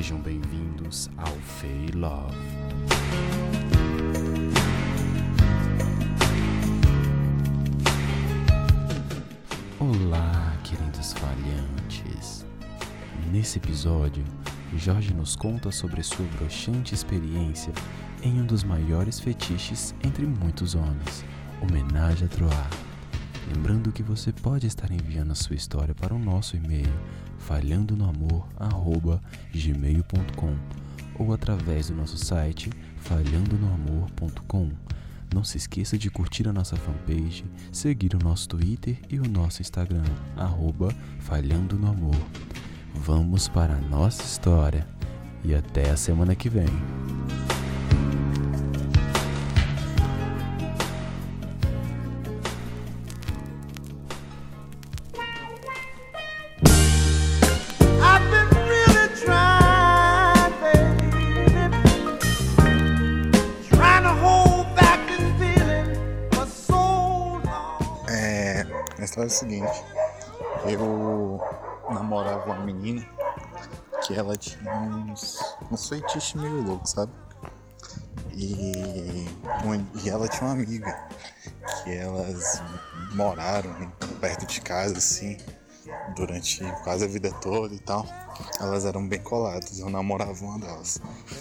Sejam bem-vindos ao Fey Love. Olá, queridos falhantes. Nesse episódio, Jorge nos conta sobre sua broxante experiência em um dos maiores fetiches entre muitos homens, homenagem a Troar. Lembrando que você pode estar enviando a sua história para o nosso e-mail falhandonoamor@gmail.com ou através do nosso site falhandonoamor.com. Não se esqueça de curtir a nossa fanpage, seguir o nosso Twitter e o nosso Instagram, @falhandonoamor. Vamos para a nossa história e até a semana que vem. A história é a seguinte: eu namorava uma menina que ela tinha uns feitiços meio loucos, sabe? E ela tinha uma amiga que elas moraram perto de casa, assim, durante quase a vida toda e tal. Elas eram bem coladas, eu namorava uma delas.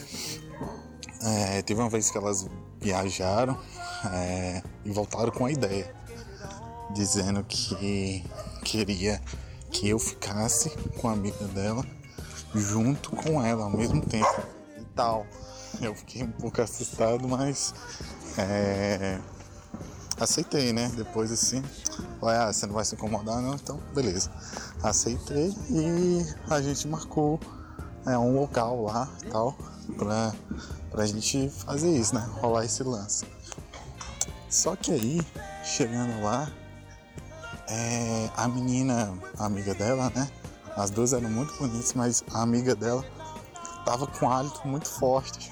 Teve uma vez que elas viajaram e voltaram com a ideia, dizendo que queria que eu ficasse com a amiga dela junto com ela ao mesmo tempo e tal. Eu fiquei um pouco assustado, mas aceitei, né? Depois assim, falei, você não vai se incomodar não? Então beleza, aceitei e a gente marcou um local lá e tal pra gente fazer isso, né? Rolar esse lance. Só que aí, chegando lá, a menina, a amiga dela, né? As duas eram muito bonitas, mas a amiga dela tava com um hálito muito forte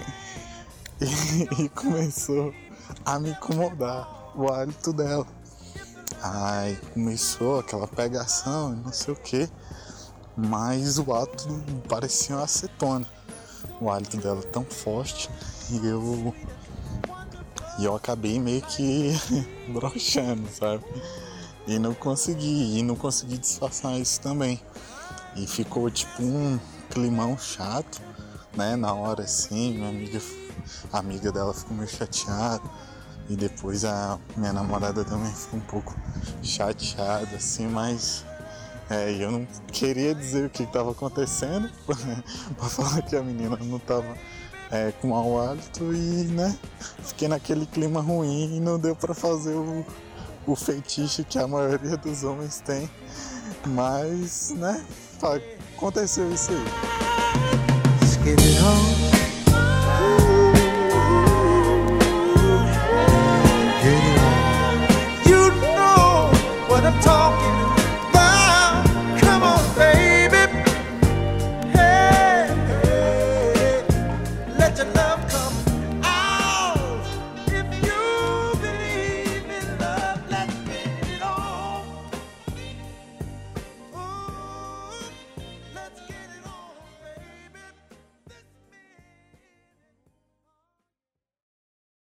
e começou a me incomodar o hálito dela. Aí começou aquela pegação e não sei o que, mas o hálito parecia uma acetona. O hálito dela tão forte e eu acabei meio que broxando, sabe? E não consegui disfarçar isso também. E ficou tipo um climão chato, né? Na hora assim, a amiga dela ficou meio chateada. E depois a minha namorada também ficou um pouco chateada, assim, mas eu não queria dizer o que estava acontecendo pra falar que a menina não estava com mau hálito e, né? Fiquei naquele clima ruim e não deu pra fazer o feitiço que a maioria dos homens tem, mas, né, aconteceu isso aí.